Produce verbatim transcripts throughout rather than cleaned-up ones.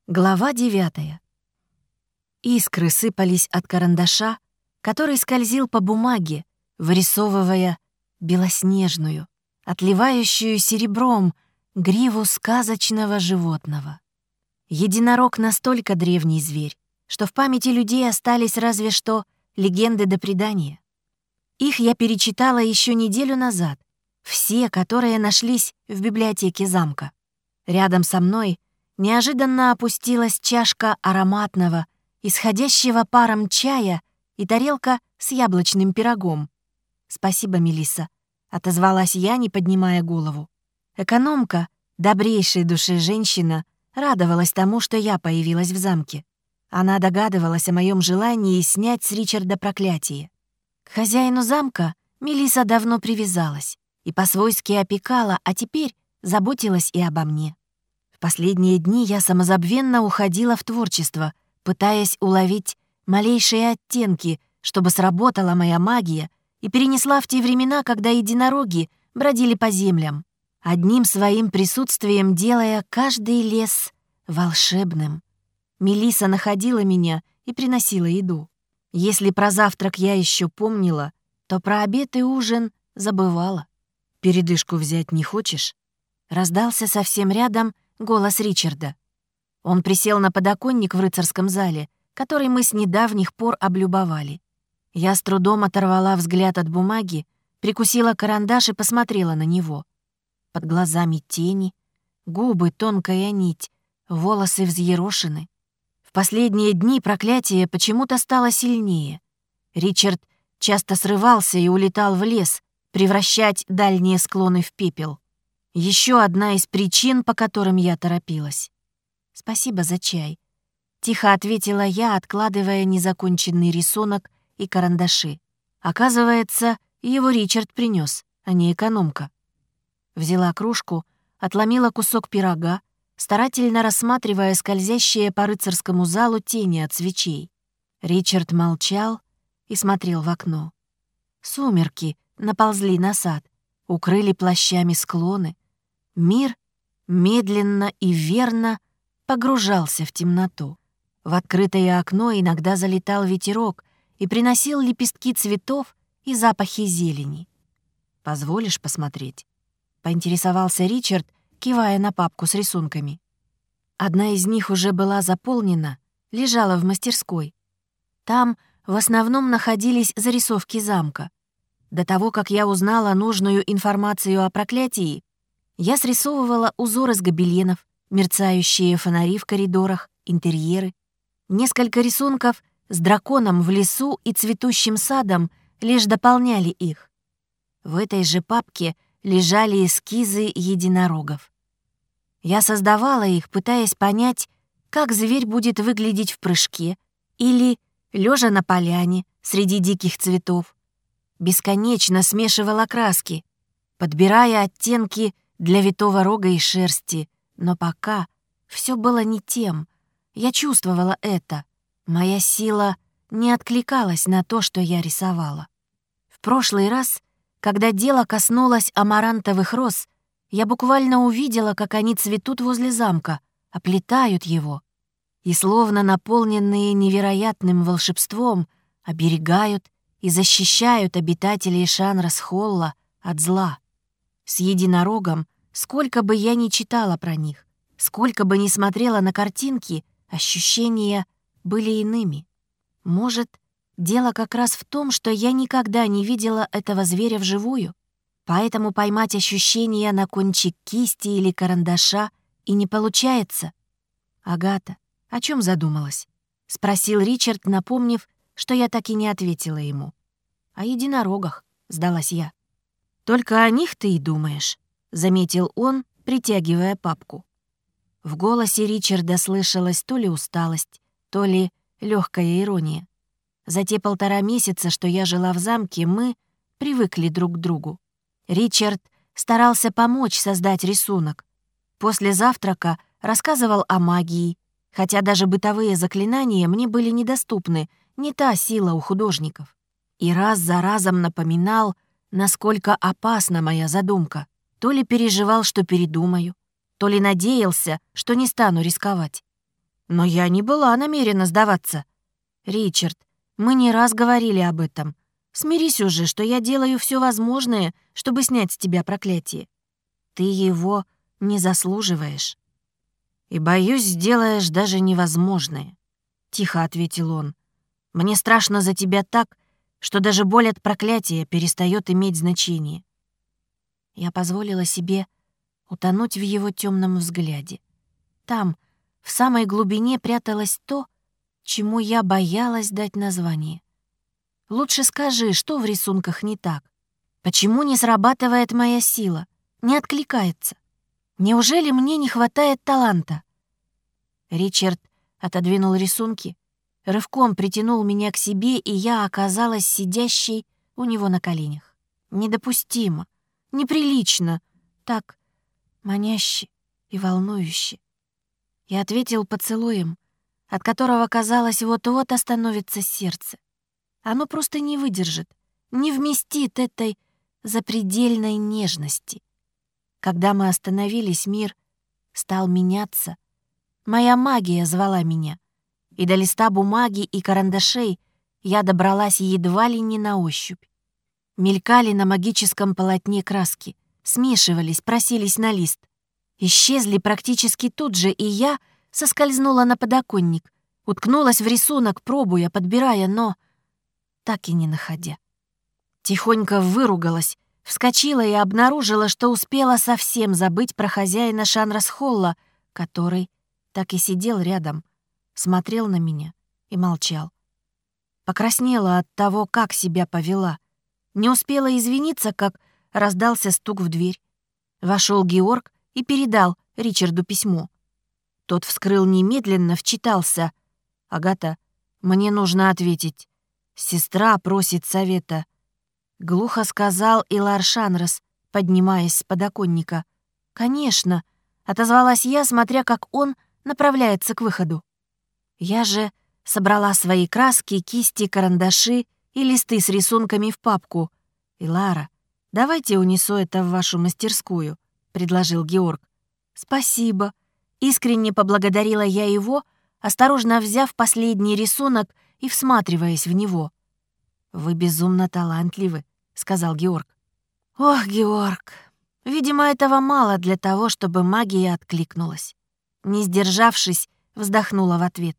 Глава девятая. Искры сыпались от карандаша, который скользил по бумаге, вырисовывая белоснежную, отливающую серебром гриву сказочного животного. Единорог настолько древний зверь, что в памяти людей остались разве что легенды да предания. Их я перечитала еще неделю назад, все, которые нашлись в библиотеке замка. Рядом со мной неожиданно опустилась чашка ароматного, исходящего паром чая и тарелка с яблочным пирогом. «Спасибо, Мелисса», — отозвалась я, не поднимая голову. Экономка, добрейшей души женщина, радовалась тому, что я появилась в замке. Она догадывалась о моем желании снять с Ричарда проклятие. К хозяину замка Мелисса давно привязалась и по-свойски опекала, а теперь заботилась и обо мне. В последние дни я самозабвенно уходила в творчество, пытаясь уловить малейшие оттенки, чтобы сработала моя магия и перенесла в те времена, когда единороги бродили по землям, одним своим присутствием делая каждый лес волшебным. Мелисса находила меня и приносила еду. Если про завтрак я еще помнила, то про обед и ужин забывала. «Передышку взять не хочешь?» Раздался совсем рядом голос Ричарда. Он присел на подоконник в рыцарском зале, который мы с недавних пор облюбовали. Я с трудом оторвала взгляд от бумаги, прикусила карандаш и посмотрела на него. Под глазами тени, губы тонкая нить, волосы взъерошены. В последние дни проклятие почему-то стало сильнее. Ричард часто срывался и улетал в лес, превращать дальние склоны в пепел. Еще одна из причин, по которым я торопилась. «Спасибо за чай», — тихо ответила я, откладывая незаконченный рисунок и карандаши. Оказывается, его Ричард принес, а не экономка. Взяла кружку, отломила кусок пирога, старательно рассматривая скользящие по рыцарскому залу тени от свечей. Ричард молчал и смотрел в окно. Сумерки наползли на сад, укрыли плащами склоны. Мир медленно и верно погружался в темноту. В открытое окно иногда залетал ветерок и приносил лепестки цветов и запахи зелени. «Позволишь посмотреть?» — поинтересовался Ричард, кивая на папку с рисунками. Одна из них уже была заполнена, лежала в мастерской. Там в основном находились зарисовки замка. До того, как я узнала нужную информацию о проклятии, я срисовывала узоры с гобеленов, мерцающие фонари в коридорах, интерьеры. Несколько рисунков с драконом в лесу и цветущим садом лишь дополняли их. В этой же папке лежали эскизы единорогов. Я создавала их, пытаясь понять, как зверь будет выглядеть в прыжке или лежа на поляне среди диких цветов. Бесконечно смешивала краски, подбирая оттенки для витого рога и шерсти, но пока все было не тем. Я чувствовала это. Моя сила не откликалась на то, что я рисовала. В прошлый раз, когда дело коснулось амарантовых роз, я буквально увидела, как они цветут возле замка, оплетают его и, словно наполненные невероятным волшебством, оберегают и защищают обитателей Шанрас-Холла от зла. С единорогом, сколько бы я ни читала про них, сколько бы ни смотрела на картинки, ощущения были иными. Может, дело как раз в том, что я никогда не видела этого зверя вживую, поэтому поймать ощущения на кончик кисти или карандаша и не получается. «Агата, о чем задумалась?» — спросил Ричард, напомнив, что я так и не ответила ему. «О единорогах», — сдалась я. «Только о них ты и думаешь», — заметил он, притягивая папку. В голосе Ричарда слышалась то ли усталость, то ли легкая ирония. За те полтора месяца, что я жила в замке, мы привыкли друг к другу. Ричард старался помочь создать рисунок. После завтрака рассказывал о магии, хотя даже бытовые заклинания мне были недоступны, не та сила у художников. И раз за разом напоминал, насколько опасна моя задумка. То ли переживал, что передумаю, то ли надеялся, что не стану рисковать. Но я не была намерена сдаваться. Ричард, мы не раз говорили об этом. Смирись уже, что я делаю все возможное, чтобы снять с тебя проклятие. Ты его не заслуживаешь. И, боюсь, сделаешь даже невозможное, — тихо ответил он. Мне страшно за тебя так, что даже боль от проклятия перестает иметь значение. Я позволила себе утонуть в его темном взгляде. Там, в самой глубине, пряталось то, чему я боялась дать название. Лучше скажи, что в рисунках не так? Почему не срабатывает моя сила? Не откликается? Неужели мне не хватает таланта? Ричард отодвинул рисунки, рывком притянул меня к себе, и я оказалась сидящей у него на коленях. Недопустимо, неприлично, так маняще и волнующе. Я ответил поцелуем, от которого, казалось, вот-вот остановится сердце. Оно просто не выдержит, не вместит этой запредельной нежности. Когда мы остановились, мир стал меняться. Моя магия звала меня, и до листа бумаги и карандашей я добралась едва ли не на ощупь. Мелькали на магическом полотне краски, смешивались, просились на лист. Исчезли практически тут же, и я соскользнула на подоконник, уткнулась в рисунок, пробуя, подбирая, но так и не находя. Тихонько выругалась, вскочила и обнаружила, что успела совсем забыть про хозяина Шанрас-Холла, который так и сидел рядом, смотрел на меня и молчал. Покраснела от того, как себя повела. Не успела извиниться, как раздался стук в дверь. Вошел Георг и передал Ричарду письмо. Тот вскрыл немедленно, вчитался. «Агата, мне нужно ответить. Сестра просит совета», — глухо сказал Илар Шанрас, поднимаясь с подоконника. «Конечно», — отозвалась я, смотря как он направляется к выходу. Я же собрала свои краски, кисти, карандаши и листы с рисунками в папку. «Илара, давайте унесу это в вашу мастерскую», — предложил Георг. «Спасибо», — искренне поблагодарила я его, осторожно взяв последний рисунок и всматриваясь в него. «Вы безумно талантливы», — сказал Георг. «Ох, Георг, видимо, этого мало для того, чтобы магия откликнулась». Не сдержавшись, вздохнула в ответ.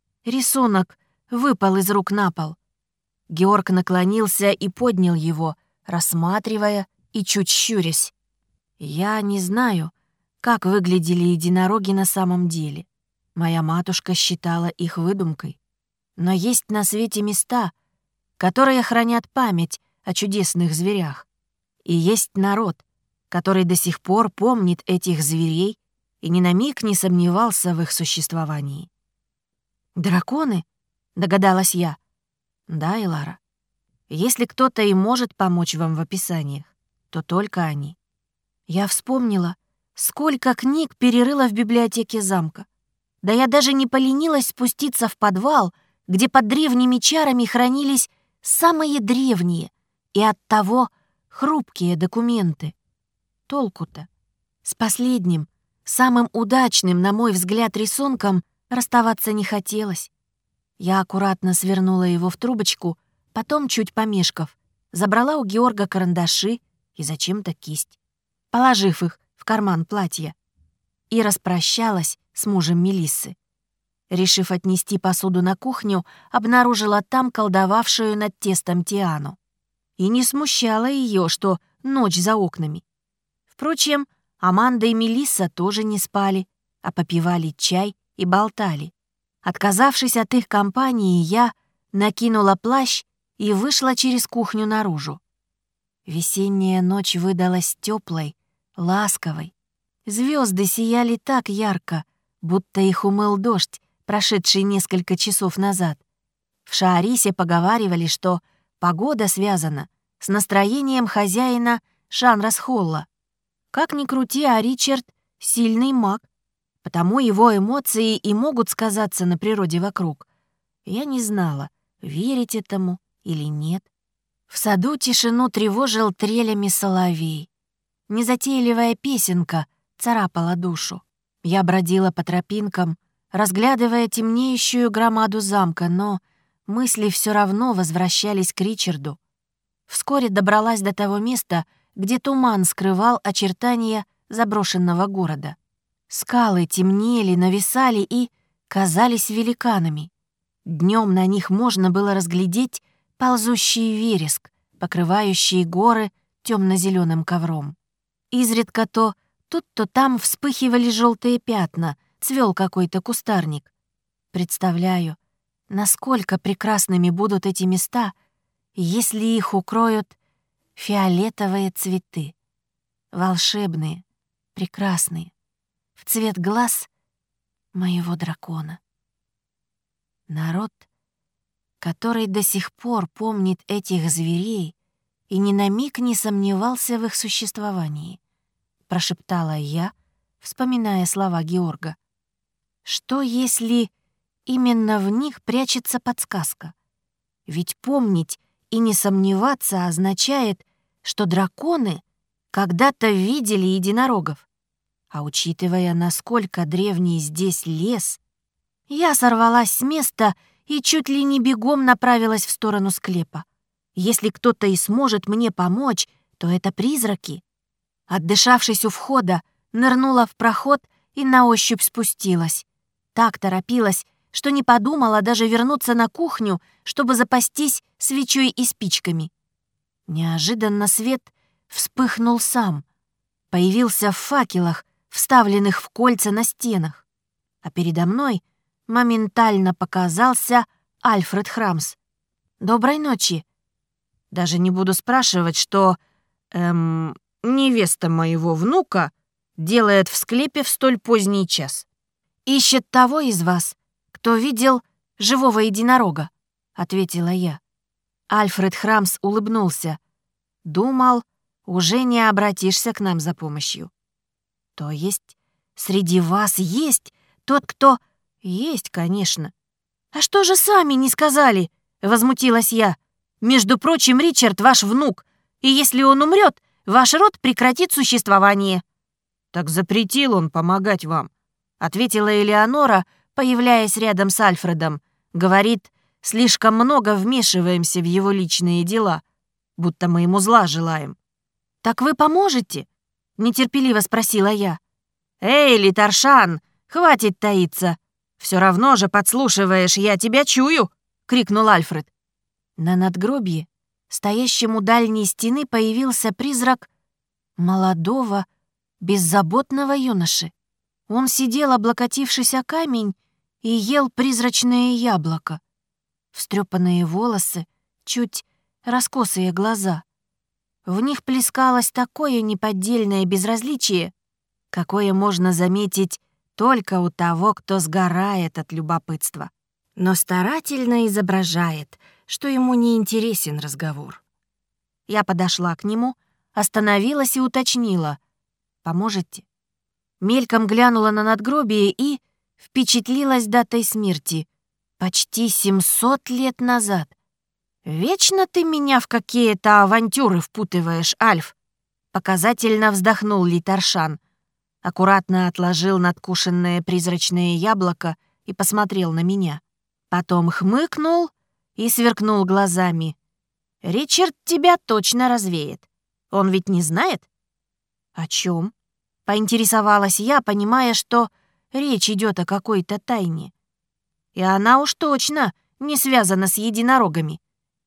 Рисунок выпал из рук на пол. Георг наклонился и поднял его, рассматривая и чуть щурясь. Я не знаю, как выглядели единороги на самом деле. Моя матушка считала их выдумкой. Но есть на свете места, которые хранят память о чудесных зверях. И есть народ, который до сих пор помнит этих зверей и ни на миг не сомневался в их существовании. «Драконы?» — догадалась я. «Да, Илара. Если кто-то и может помочь вам в описаниях, то только они». Я вспомнила, сколько книг перерыла в библиотеке замка. Да я даже не поленилась спуститься в подвал, где под древними чарами хранились самые древние и оттого хрупкие документы. Толку-то? С последним, самым удачным, на мой взгляд, рисунком расставаться не хотелось. Я аккуратно свернула его в трубочку, потом, чуть помешков, забрала у Георга карандаши и зачем-то кисть, положив их в карман платья, и распрощалась с мужем Мелиссы. Решив отнести посуду на кухню, обнаружила там колдовавшую над тестом Тиану. И не смущало ее, что ночь за окнами. Впрочем, Аманда и Мелисса тоже не спали, а попивали чай и болтали. Отказавшись от их компании, я накинула плащ и вышла через кухню наружу. Весенняя ночь выдалась теплой, ласковой. Звезды сияли так ярко, будто их умыл дождь, прошедший несколько часов назад. В Шаарисе поговаривали, что погода связана с настроением хозяина Шанрас-Холла. Как ни крути, а Ричард — сильный маг, потому его эмоции и могут сказаться на природе вокруг. Я не знала, верить этому или нет. В саду тишину тревожил трелями соловей. Незатейливая песенка царапала душу. Я бродила по тропинкам, разглядывая темнеющую громаду замка, но мысли все равно возвращались к Ричарду. Вскоре добралась до того места, где туман скрывал очертания заброшенного города. Скалы темнели, нависали и казались великанами. Днем на них можно было разглядеть ползущий вереск, покрывающий горы темно-зеленым ковром. Изредка то тут, то там вспыхивали желтые пятна, цвел какой-то кустарник. Представляю, насколько прекрасными будут эти места, если их укроют фиолетовые цветы. Волшебные, прекрасные, в цвет глаз моего дракона. Народ, который до сих пор помнит этих зверей и ни на миг не сомневался в их существовании, прошептала я, вспоминая слова Георга. Что, если именно в них прячется подсказка? Ведь помнить и не сомневаться означает, что драконы когда-то видели единорогов. А учитывая, насколько древний здесь лес, я сорвалась с места и чуть ли не бегом направилась в сторону склепа. Если кто-то и сможет мне помочь, то это призраки. Отдышавшись у входа, нырнула в проход и на ощупь спустилась. Так торопилась, что не подумала даже вернуться на кухню, чтобы запастись свечой и спичками. Неожиданно свет вспыхнул сам. Появился в факелах, вставленных в кольца на стенах. А передо мной моментально показался Альфред Храмс. «Доброй ночи». Даже не буду спрашивать, что эм, невеста моего внука делает в склепе в столь поздний час. «Ищет того из вас, кто видел живого единорога», — ответила я. Альфред Храмс улыбнулся. «Думал, уже не обратишься к нам за помощью». «То есть среди вас есть тот, кто...» «Есть, конечно». «А что же сами не сказали?» — возмутилась я. «Между прочим, Ричард ваш внук, и если он умрет, ваш род прекратит существование». «Так запретил он помогать вам», — ответила Элеонора, появляясь рядом с Альфредом. Говорит, слишком много вмешиваемся в его личные дела, будто мы ему зла желаем. «Так вы поможете?» — нетерпеливо спросила я. «Эй, Литаршан, хватит таиться! Все равно же подслушиваешь, я тебя чую!» — крикнул Альфред. На надгробье, стоящем у дальней стены, появился призрак молодого, беззаботного юноши. Он сидел, облокотившись о камень, и ел призрачное яблоко. Встрепанные волосы, чуть раскосые глаза. В них плескалось такое неподдельное безразличие, какое можно заметить только у того, кто сгорает от любопытства, но старательно изображает, что ему не интересен разговор. Я подошла к нему, остановилась и уточнила: «Поможете?» Мельком глянула на надгробие и впечатлилась датой смерти. Почти семьсот лет назад. «Вечно ты меня в какие-то авантюры впутываешь, Альф!» Показательно вздохнул Литаршан. Аккуратно отложил надкушенное призрачное яблоко и посмотрел на меня. Потом хмыкнул и сверкнул глазами. «Ричард тебя точно развеет. Он ведь не знает?» «О чем?» — поинтересовалась я, понимая, что речь идет о какой-то тайне. И она уж точно не связана с единорогами.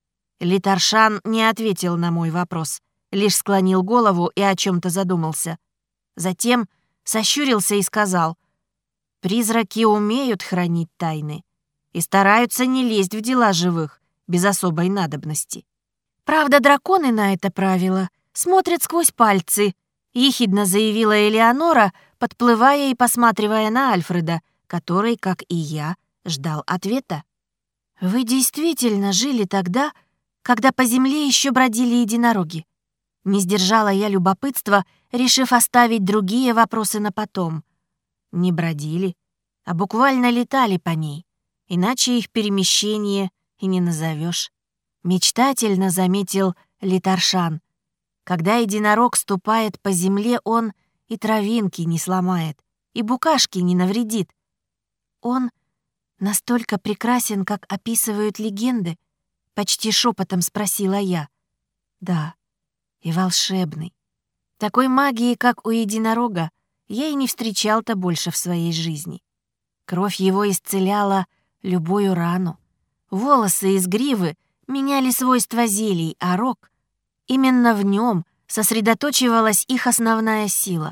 Литаршан не ответил на мой вопрос, лишь склонил голову и о чем-то задумался. Затем сощурился и сказал: «Призраки умеют хранить тайны и стараются не лезть в дела живых без особой надобности. Правда, драконы на это правило смотрят сквозь пальцы», — ехидно заявила Элеонора, подплывая и посматривая на Альфреда, который, как и я, ждал ответа. «Вы действительно жили тогда, когда по земле еще бродили единороги?» Не сдержала я любопытства, решив оставить другие вопросы на потом. Не бродили, а буквально летали по ней, иначе их перемещение и не назовешь. Мечтательно заметил Литаршан. Когда единорог ступает по земле, он и травинки не сломает, и букашки не навредит. он настолько прекрасен, как описывают легенды?» — почти шепотом спросила я. «Да, и волшебный. Такой магии, как у единорога, я и не встречал-то больше в своей жизни. Кровь его исцеляла любую рану. Волосы из гривы меняли свойства зелий, а рог — именно в нем сосредоточивалась их основная сила.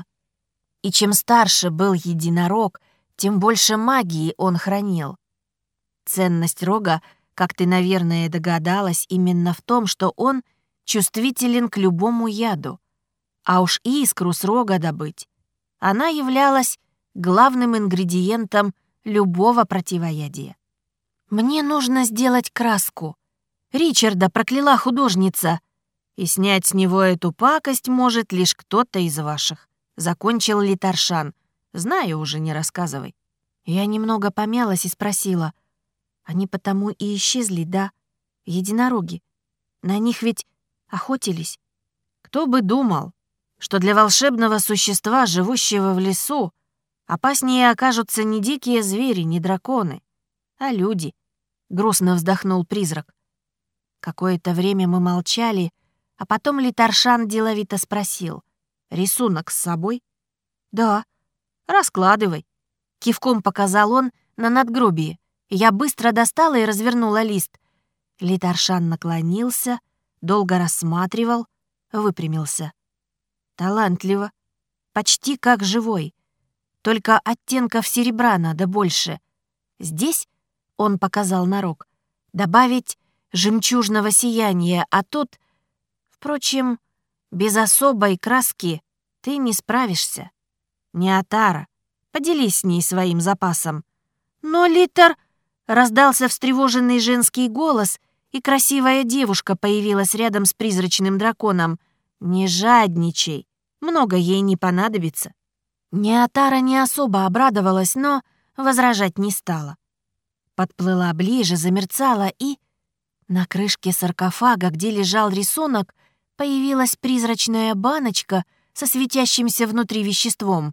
И чем старше был единорог, тем больше магии он хранил. Ценность рога, как ты, наверное, догадалась, именно в том, что он чувствителен к любому яду. А уж искру с рога добыть. Она являлась главным ингредиентом любого противоядия. «Мне нужно сделать краску. Ричарда прокляла художница. И снять с него эту пакость может лишь кто-то из ваших», — закончил Литаршан. «Знаю уже, не рассказывай». Я немного помялась и спросила: «Они потому и исчезли, да? Единороги. На них ведь охотились?» «Кто бы думал, что для волшебного существа, живущего в лесу, опаснее окажутся не дикие звери, не драконы, а люди», — грустно вздохнул призрак. Какое-то время мы молчали, а потом Литаршан деловито спросил: «Рисунок с собой?» «Да». «Раскладывай», — кивком показал он на надгробие. Я быстро достала и развернула лист. Литаршан наклонился, долго рассматривал, выпрямился. Талантливо, почти как живой. Только оттенков серебра надо больше. Здесь, — он показал на рог, — добавить жемчужного сияния, а тут... Впрочем, без особой краски ты не справишься. Неотара, поделись с ней своим запасом. «Но, Литар...» — раздался встревоженный женский голос, и красивая девушка появилась рядом с призрачным драконом. «Не жадничай, много ей не понадобится». Неотара не особо обрадовалась, но возражать не стала. Подплыла ближе, замерцала, и... На крышке саркофага, где лежал рисунок, появилась призрачная баночка со светящимся внутри веществом.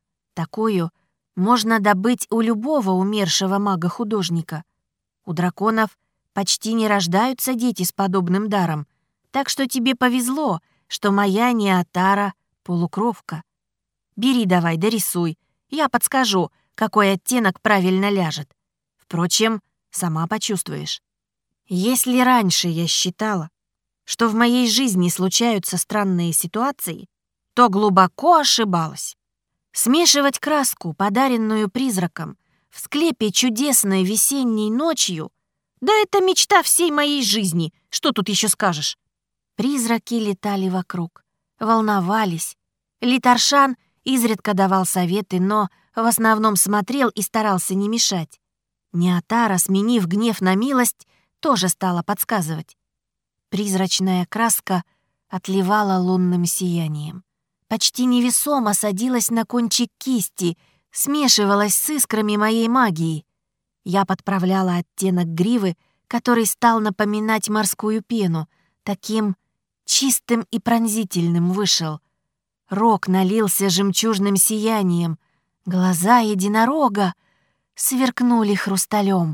Такую можно добыть у любого умершего мага-художника. У драконов почти не рождаются дети с подобным даром, так что тебе повезло, что моя Неотара — полукровка. Бери давай, дорисуй, я подскажу, какой оттенок правильно ляжет. Впрочем, сама почувствуешь. Если раньше я считала, что в моей жизни случаются странные ситуации, то глубоко ошибалась. Смешивать краску, подаренную призраком, в склепе чудесной весенней ночью, да это мечта всей моей жизни, что тут еще скажешь? Призраки летали вокруг, волновались. Литаршан изредка давал советы, но в основном смотрел и старался не мешать. Неотара, сменив гнев на милость, тоже стала подсказывать. Призрачная краска отливала лунным сиянием. Почти невесомо садилась на кончик кисти, смешивалась с искрами моей магии. Я подправляла оттенок гривы, который стал напоминать морскую пену, таким чистым и пронзительным вышел. Рог налился жемчужным сиянием, глаза единорога сверкнули хрусталем.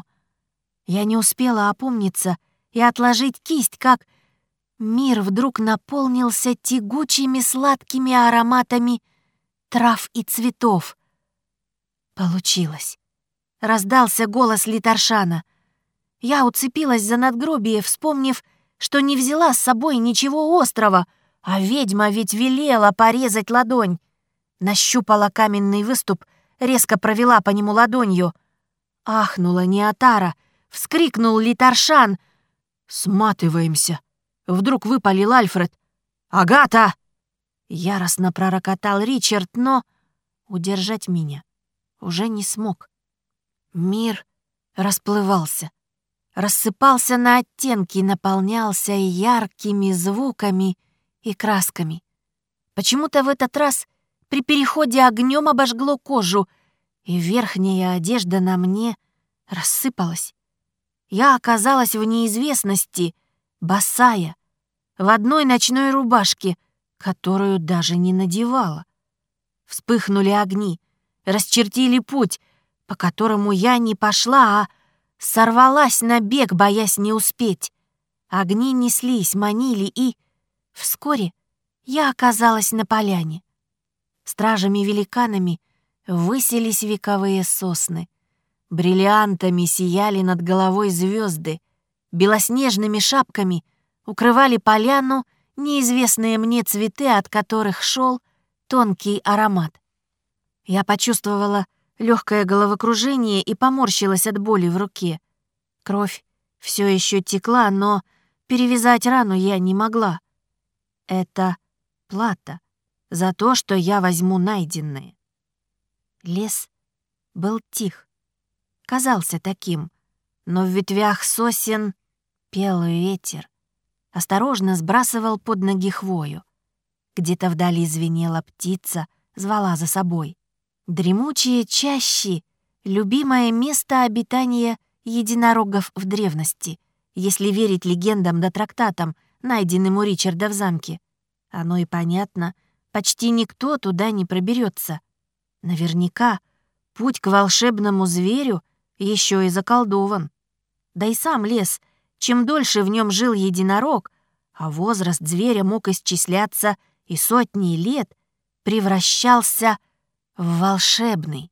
Я не успела опомниться и отложить кисть, как мир вдруг наполнился тягучими сладкими ароматами трав и цветов. Получилось. Раздался голос Литаршана. Я уцепилась за надгробие, вспомнив, что не взяла с собой ничего острого, а ведьма ведь велела порезать ладонь. Нащупала каменный выступ, резко провела по нему ладонью. Ахнула Неотара, вскрикнул Литаршан. «Сматываемся!» — вдруг выпалил Альфред. «Агата!» — яростно пророкотал Ричард, но удержать меня уже не смог. Мир расплывался, рассыпался на оттенки, наполнялся яркими звуками и красками. Почему-то в этот раз при переходе огнем обожгло кожу, и верхняя одежда на мне рассыпалась. Я оказалась в неизвестности, босая, в одной ночной рубашке, которую даже не надевала. Вспыхнули огни, расчертили путь, по которому я не пошла, а сорвалась на бег, боясь не успеть. Огни неслись, манили, и вскоре я оказалась на поляне. Стражами-великанами высились вековые сосны. Бриллиантами сияли над головой звезды, белоснежными шапками укрывали поляну неизвестные мне цветы, от которых шел тонкий аромат. Я почувствовала легкое головокружение и поморщилась от боли в руке. Кровь все еще текла, но перевязать рану я не могла. Это плата за то, что я возьму найденное. Лес был тих, казался таким, но в ветвях сосен пел ветер, осторожно сбрасывал под ноги хвою. Где-то вдали звенела птица, звала за собой. Дремучие чащи — любимое место обитания единорогов в древности, если верить легендам да трактатам, найденным у Ричарда в замке. Оно и понятно, почти никто туда не проберется. Наверняка путь к волшебному зверю еще и заколдован. Да и сам лес, чем дольше в нем жил единорог, а возраст зверя мог исчисляться и сотни лет, превращался в волшебный.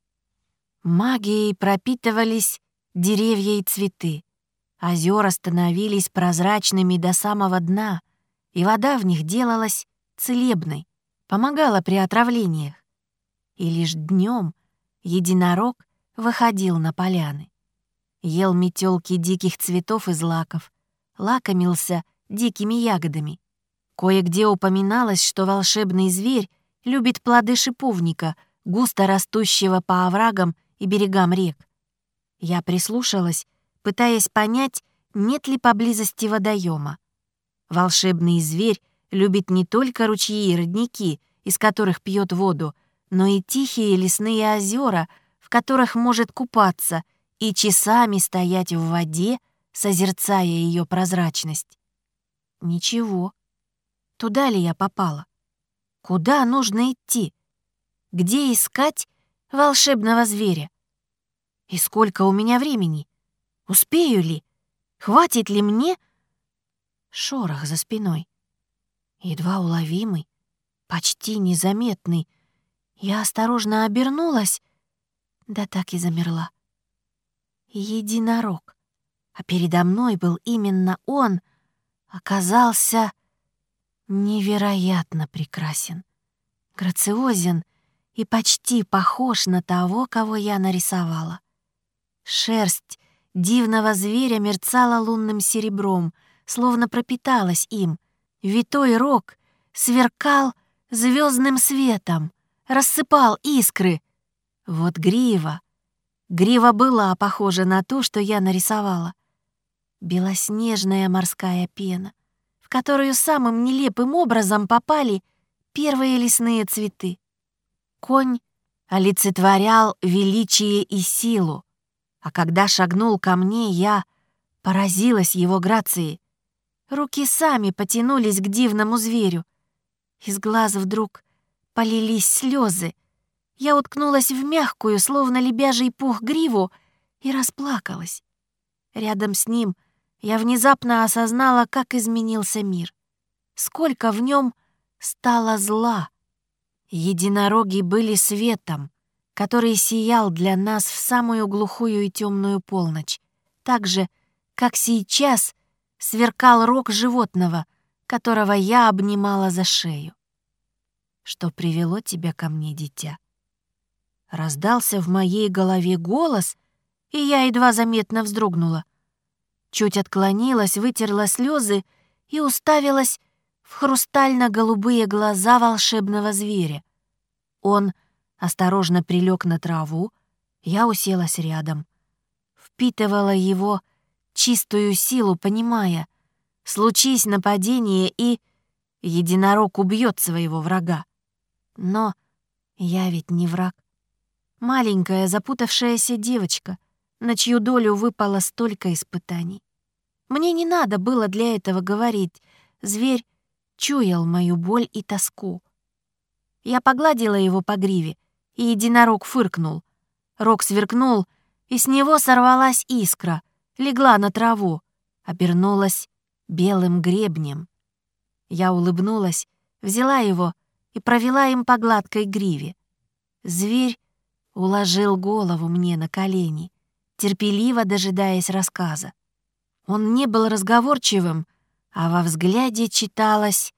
Магией пропитывались деревья и цветы. Озера становились прозрачными до самого дна, и вода в них делалась целебной, помогала при отравлениях. И лишь днем единорог выходил на поляны. Ел метелки диких цветов и злаков, лакомился дикими ягодами. Кое-где упоминалось, что волшебный зверь любит плоды шиповника, густо растущего по оврагам и берегам рек. Я прислушалась, пытаясь понять, нет ли поблизости водоема. Волшебный зверь любит не только ручьи и родники, из которых пьет воду, но и тихие лесные озера, в которых может купаться и часами стоять в воде, созерцая ее прозрачность. Ничего. Туда ли я попала? Куда нужно идти? Где искать волшебного зверя? И сколько у меня времени? Успею ли? Хватит ли мне? Шорох за спиной. Едва уловимый, почти незаметный. Я осторожно обернулась, да так и замерла. Единорог. А передо мной был именно он, оказался невероятно прекрасен, грациозен и почти похож на того, кого я нарисовала. Шерсть дивного зверя мерцала лунным серебром, словно пропиталась им. Витой рог сверкал звездным светом, рассыпал искры. Вот грива. Грива была похожа на ту, что я нарисовала. Белоснежная морская пена, в которую самым нелепым образом попали первые лесные цветы. Конь олицетворял величие и силу, а когда шагнул ко мне, я поразилась его грацией. Руки сами потянулись к дивному зверю. Из глаз вдруг полились слезы. Я уткнулась в мягкую, словно лебяжий пух, гриву и расплакалась. Рядом с ним я внезапно осознала, как изменился мир. Сколько в нем стало зла. Единороги были светом, который сиял для нас в самую глухую и темную полночь, так же, как сейчас сверкал рог животного, которого я обнимала за шею. «Что привело тебя ко мне, дитя?» Раздался в моей голове голос, и я едва заметно вздрогнула. Чуть отклонилась, вытерла слезы и уставилась в хрустально-голубые глаза волшебного зверя. Он осторожно прилег на траву, я уселась рядом. Впитывала его чистую силу, понимая, случись нападение, и единорог убьет своего врага. Но я ведь не враг. Маленькая запутавшаяся девочка, на чью долю выпало столько испытаний. Мне не надо было для этого говорить. Зверь чуял мою боль и тоску. Я погладила его по гриве, и единорог фыркнул. Рог сверкнул, и с него сорвалась искра, легла на траву, обернулась белым гребнем. Я улыбнулась, взяла его и провела им по гладкой гриве. Зверь уложил голову мне на колени, терпеливо дожидаясь рассказа. Он не был разговорчивым, а во взгляде читалась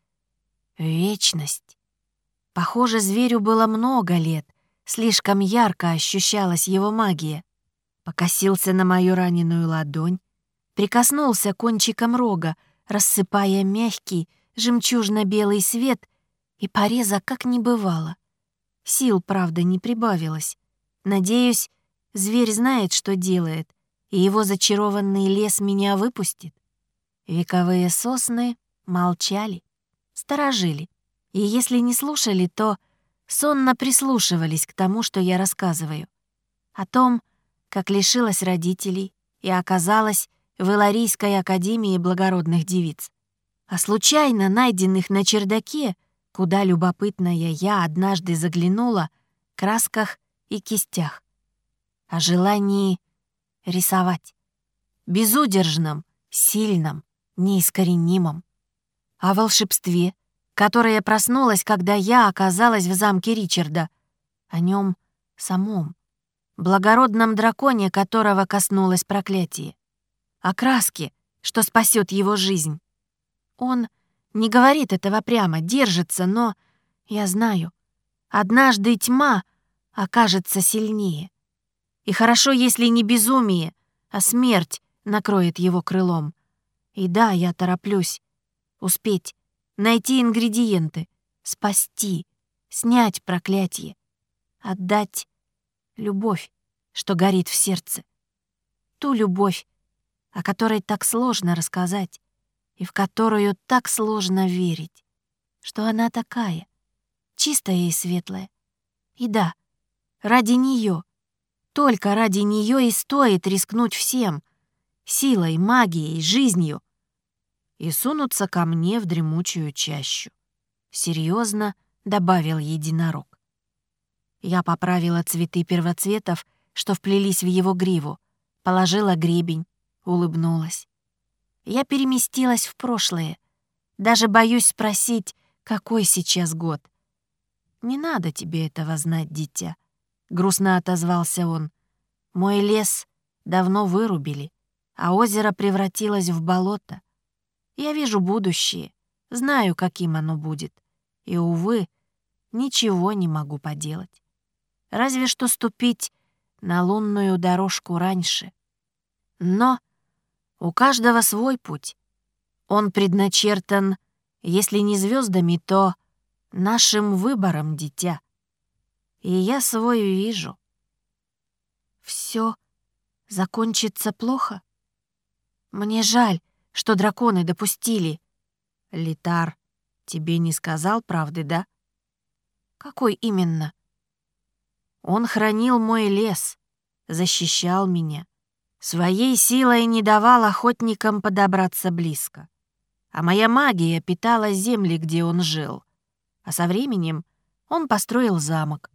вечность. Похоже, зверю было много лет, слишком ярко ощущалась его магия. Покосился на мою раненую ладонь, прикоснулся кончиком рога, рассыпая мягкий, жемчужно-белый свет, и пореза как не бывало. Сил, правда, не прибавилось. Надеюсь, зверь знает, что делает, и его зачарованный лес меня выпустит. Вековые сосны молчали, сторожили, и если не слушали, то сонно прислушивались к тому, что я рассказываю. О том, как лишилась родителей и оказалась в Иларийской академии благородных девиц. О случайно найденных на чердаке, куда любопытная я однажды заглянула, красках и кистях. О желании рисовать. Безудержном, сильном, неискоренимом. О волшебстве, которое проснулось, когда я оказалась в замке Ричарда. О нем самом. Благородном драконе, которого коснулось проклятие. О краске, что спасет его жизнь. Он не говорит этого прямо, держится, но я знаю, однажды тьма окажется сильнее. И хорошо, если не безумие, а смерть накроет его крылом. И да, я тороплюсь. Успеть, найти ингредиенты, спасти, снять проклятие, отдать любовь, что горит в сердце. Ту любовь, о которой так сложно рассказать и в которую так сложно верить, что она такая, чистая и светлая. И да, ради нее, только ради нее и стоит рискнуть всем, силой, магией, жизнью, и сунуться ко мне в дремучую чащу. Серьезно добавил единорог. Я поправила цветы первоцветов, что вплелись в его гриву, положила гребень, улыбнулась. Я переместилась в прошлое. Даже боюсь спросить, какой сейчас год. «Не надо тебе этого знать, дитя», — грустно отозвался он. «Мой лес давно вырубили, а озеро превратилось в болото. Я вижу будущее, знаю, каким оно будет, и, увы, ничего не могу поделать. Разве что ступить на лунную дорожку раньше. Но у каждого свой путь. Он предначертан, если не звездами, то нашим выбором, дитя. И я свой вижу. Все закончится плохо? Мне жаль, что драконы допустили. Литар тебе не сказал правды, да? Какой именно? Он хранил мой лес, защищал меня. Своей силой не давал охотникам подобраться близко. А моя магия питала земли, где он жил. А со временем он построил замок.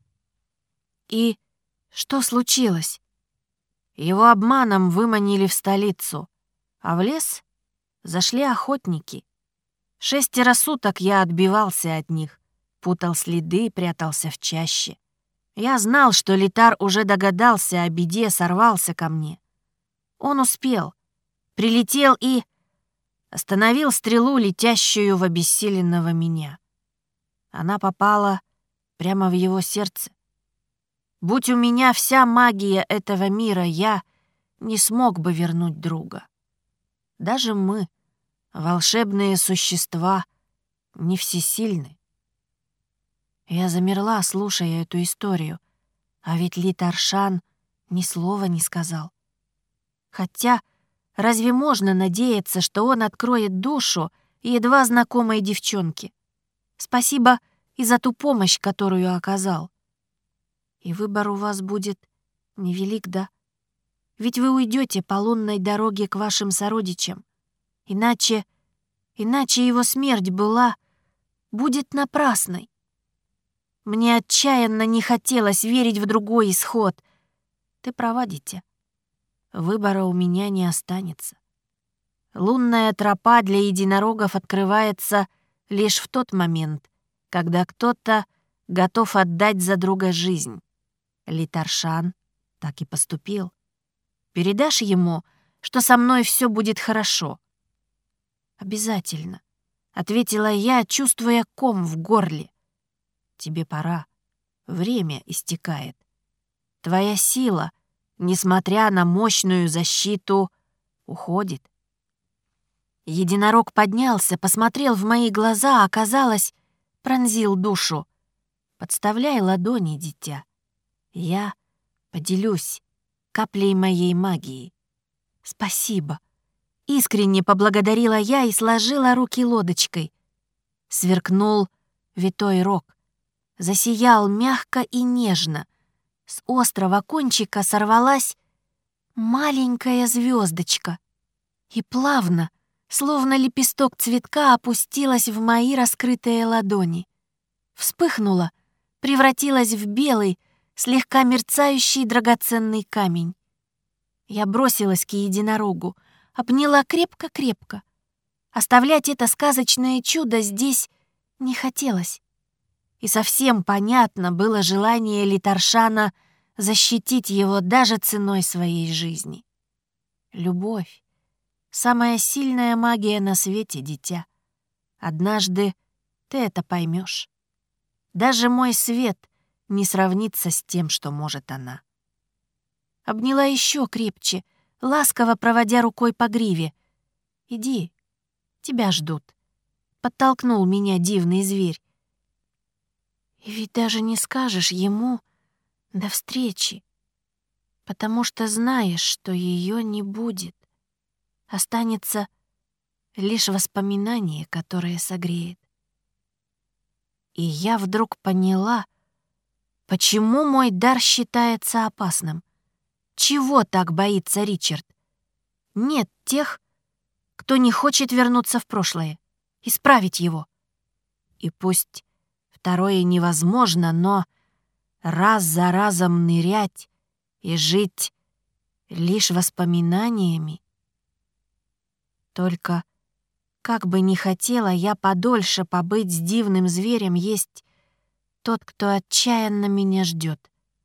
И что случилось? Его обманом выманили в столицу, а в лес зашли охотники. Шестеро суток я отбивался от них, путал следы, прятался в чаще. Я знал, что Литар уже догадался о беде, сорвался ко мне. Он успел, прилетел и остановил стрелу, летящую в обессиленного меня. Она попала прямо в его сердце. Будь у меня вся магия этого мира, я не смог бы вернуть друга. Даже мы, волшебные существа, не всесильны. Я замерла, слушая эту историю, а ведь Литаршан ни слова не сказал. Хотя разве можно надеяться, что он откроет душу едва знакомой девчонке? Спасибо и за ту помощь, которую оказал. И выбор у вас будет невелик, да? Ведь вы уйдете по лунной дороге к вашим сородичам. Иначе, иначе его смерть была, будет напрасной. Мне отчаянно не хотелось верить в другой исход. Ты права, дитя. Выбора у меня не останется. Лунная тропа для единорогов открывается лишь в тот момент, когда кто-то готов отдать за друга жизнь. Литаршан так и поступил. Передашь ему, что со мной все будет хорошо? Обязательно, — ответила я, чувствуя ком в горле. Тебе пора. Время истекает. Твоя сила, несмотря на мощную защиту, уходит. Единорог поднялся, посмотрел в мои глаза, оказалось, пронзил душу. Подставляй ладони, дитя. Я поделюсь каплей моей магии. Спасибо. Искренне поблагодарила я и сложила руки лодочкой. Сверкнул витой рог. Засиял мягко и нежно. С острого кончика сорвалась маленькая звездочка и плавно, словно лепесток цветка, опустилась в мои раскрытые ладони. Вспыхнула, превратилась в белый, слегка мерцающий драгоценный камень. Я бросилась к единорогу, обняла крепко-крепко. Оставлять это сказочное чудо здесь не хотелось. И совсем понятно было желание Литаршана защитить его даже ценой своей жизни. Любовь — самая сильная магия на свете, дитя. Однажды ты это поймешь. Даже мой свет не сравнится с тем, что может она. Обняла еще крепче, ласково проводя рукой по гриве. «Иди, тебя ждут», — подтолкнул меня дивный зверь. И ведь даже не скажешь ему «до встречи», потому что знаешь, что ее не будет. Останется лишь воспоминание, которое согреет. И я вдруг поняла, почему мой дар считается опасным. Чего так боится Ричард? Нет тех, кто не хочет вернуться в прошлое, исправить его. И пусть второе невозможно, но раз за разом нырять и жить лишь воспоминаниями. Только, как бы ни хотела я подольше побыть с дивным зверем, есть тот, кто отчаянно меня ждет.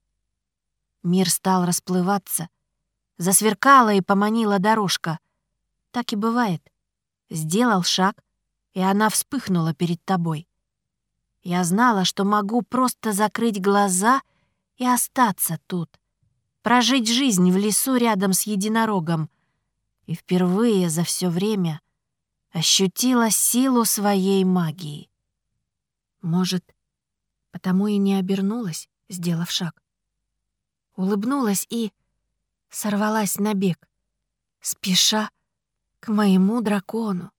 Мир стал расплываться, засверкала и поманила дорожка. Так и бывает. Сделал шаг, и она вспыхнула перед тобой. Я знала, что могу просто закрыть глаза и остаться тут, прожить жизнь в лесу рядом с единорогом. И впервые за все время ощутила силу своей магии. Может, потому и не обернулась, сделав шаг. Улыбнулась и сорвалась на бег, спеша к моему дракону.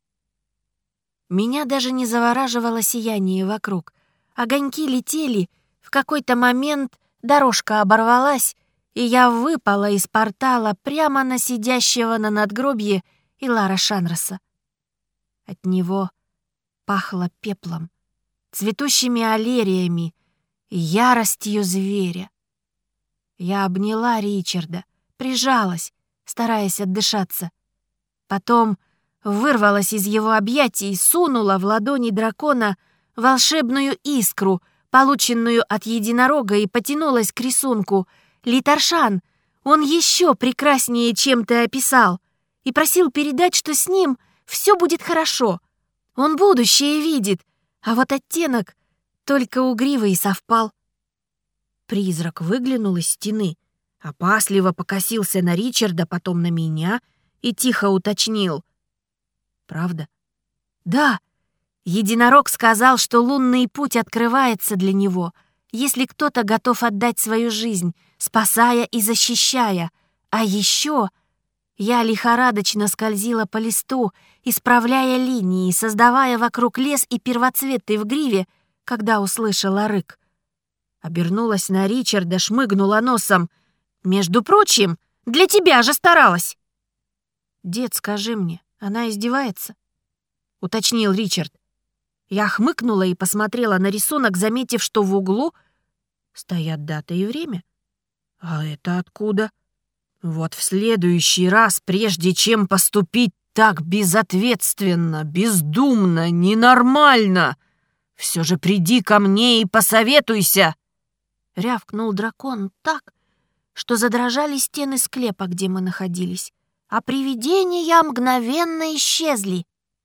Меня даже не завораживало сияние вокруг. Огоньки летели, в какой-то момент дорожка оборвалась, и я выпала из портала прямо на сидящего на надгробье Илара Шанроса. От него пахло пеплом, цветущими аллериями и яростью зверя. Я обняла Ричарда, прижалась, стараясь отдышаться. Потом вырвалась из его объятий и сунула в ладони дракона волшебную искру, полученную от единорога, и потянулась к рисунку. Литаршан, он еще прекраснее, чем ты описал, и просил передать, что с ним все будет хорошо. Он будущее видит, а вот оттенок только у гривы и совпал. Призрак выглянул из стены, опасливо покосился на Ричарда, потом на меня и тихо уточнил. «Правда?» «Да!» Единорог сказал, что лунный путь открывается для него, если кто-то готов отдать свою жизнь, спасая и защищая. А еще я лихорадочно скользила по листу, исправляя линии, создавая вокруг лес и первоцветы в гриве, когда услышала рык. Обернулась на Ричарда, шмыгнула носом. «Между прочим, для тебя же старалась!» «Дед, скажи мне, она издевается?» — уточнил Ричард. Я хмыкнула и посмотрела на рисунок, заметив, что в углу стоят дата и время. А это откуда? Вот в следующий раз, прежде чем поступить так безответственно, бездумно, ненормально, все же приди ко мне и посоветуйся!» Рявкнул дракон так, что задрожали стены склепа, где мы находились, а привидения мгновенно исчезли.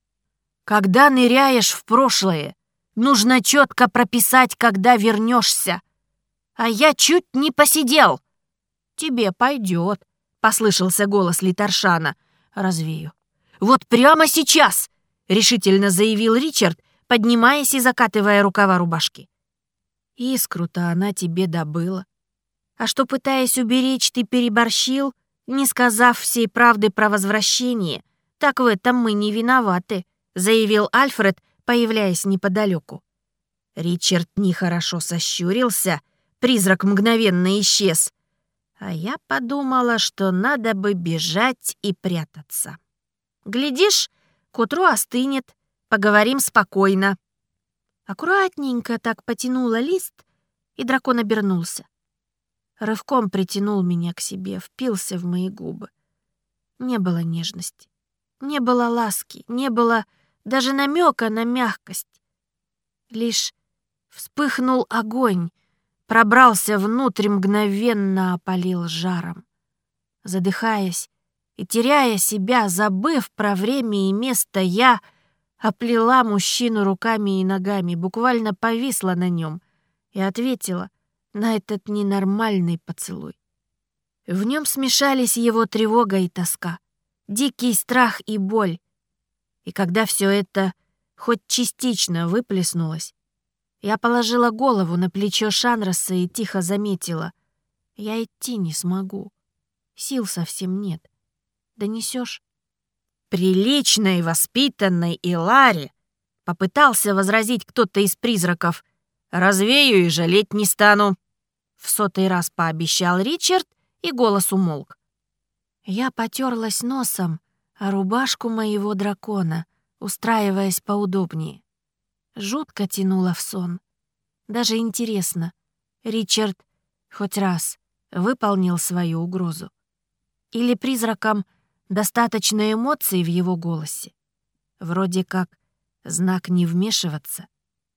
Когда ныряешь в прошлое, нужно четко прописать, когда вернешься. А я чуть не посидел. «Тебе пойдет», — послышался голос Литаршана. «Развею». «Вот прямо сейчас», — решительно заявил Ричард, поднимаясь и закатывая рукава рубашки. «Искру-то она тебе добыла. А что, пытаясь уберечь, ты переборщил, не сказав всей правды про возвращение, так в этом мы не виноваты», — заявил Альфред, появляясь неподалеку. Ричард нехорошо сощурился, призрак мгновенно исчез. А я подумала, что надо бы бежать и прятаться. Глядишь, к утру остынет, поговорим спокойно. Аккуратненько так потянула лист, и дракон обернулся. Рывком притянул меня к себе, впился в мои губы. Не было нежности, не было ласки, не было даже намека на мягкость. Лишь вспыхнул огонь, пробрался внутрь, мгновенно опалил жаром. Задыхаясь и теряя себя, забыв про время и место, я оплела мужчину руками и ногами, буквально повисла на нем и ответила на этот ненормальный поцелуй. В нем смешались его тревога и тоска, дикий страх и боль. И когда все это хоть частично выплеснулось, я положила голову на плечо Шанроса и тихо заметила: «Я идти не смогу. Сил совсем нет. Донесешь?» «Приличной, воспитанной Иларе!» — попытался возразить кто-то из призраков. «Развею и жалеть не стану!» В сотый раз пообещал Ричард, и голос умолк. Я потерлась носом о рубашку моего дракона, устраиваясь поудобнее. Жутко тянуло в сон. Даже интересно, Ричард хоть раз выполнил свою угрозу? Или призракам достаточно эмоций в его голосе? Вроде как знак не вмешиваться.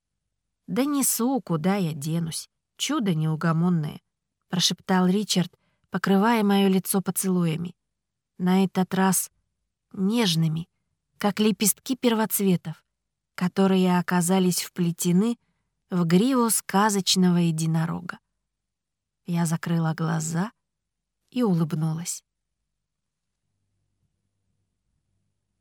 «Да несу, куда я денусь, чудо неугомонное», — прошептал Ричард, покрывая мое лицо поцелуями. На этот раз нежными, как лепестки первоцветов, которые оказались вплетены в гриву сказочного единорога. Я закрыла глаза и улыбнулась.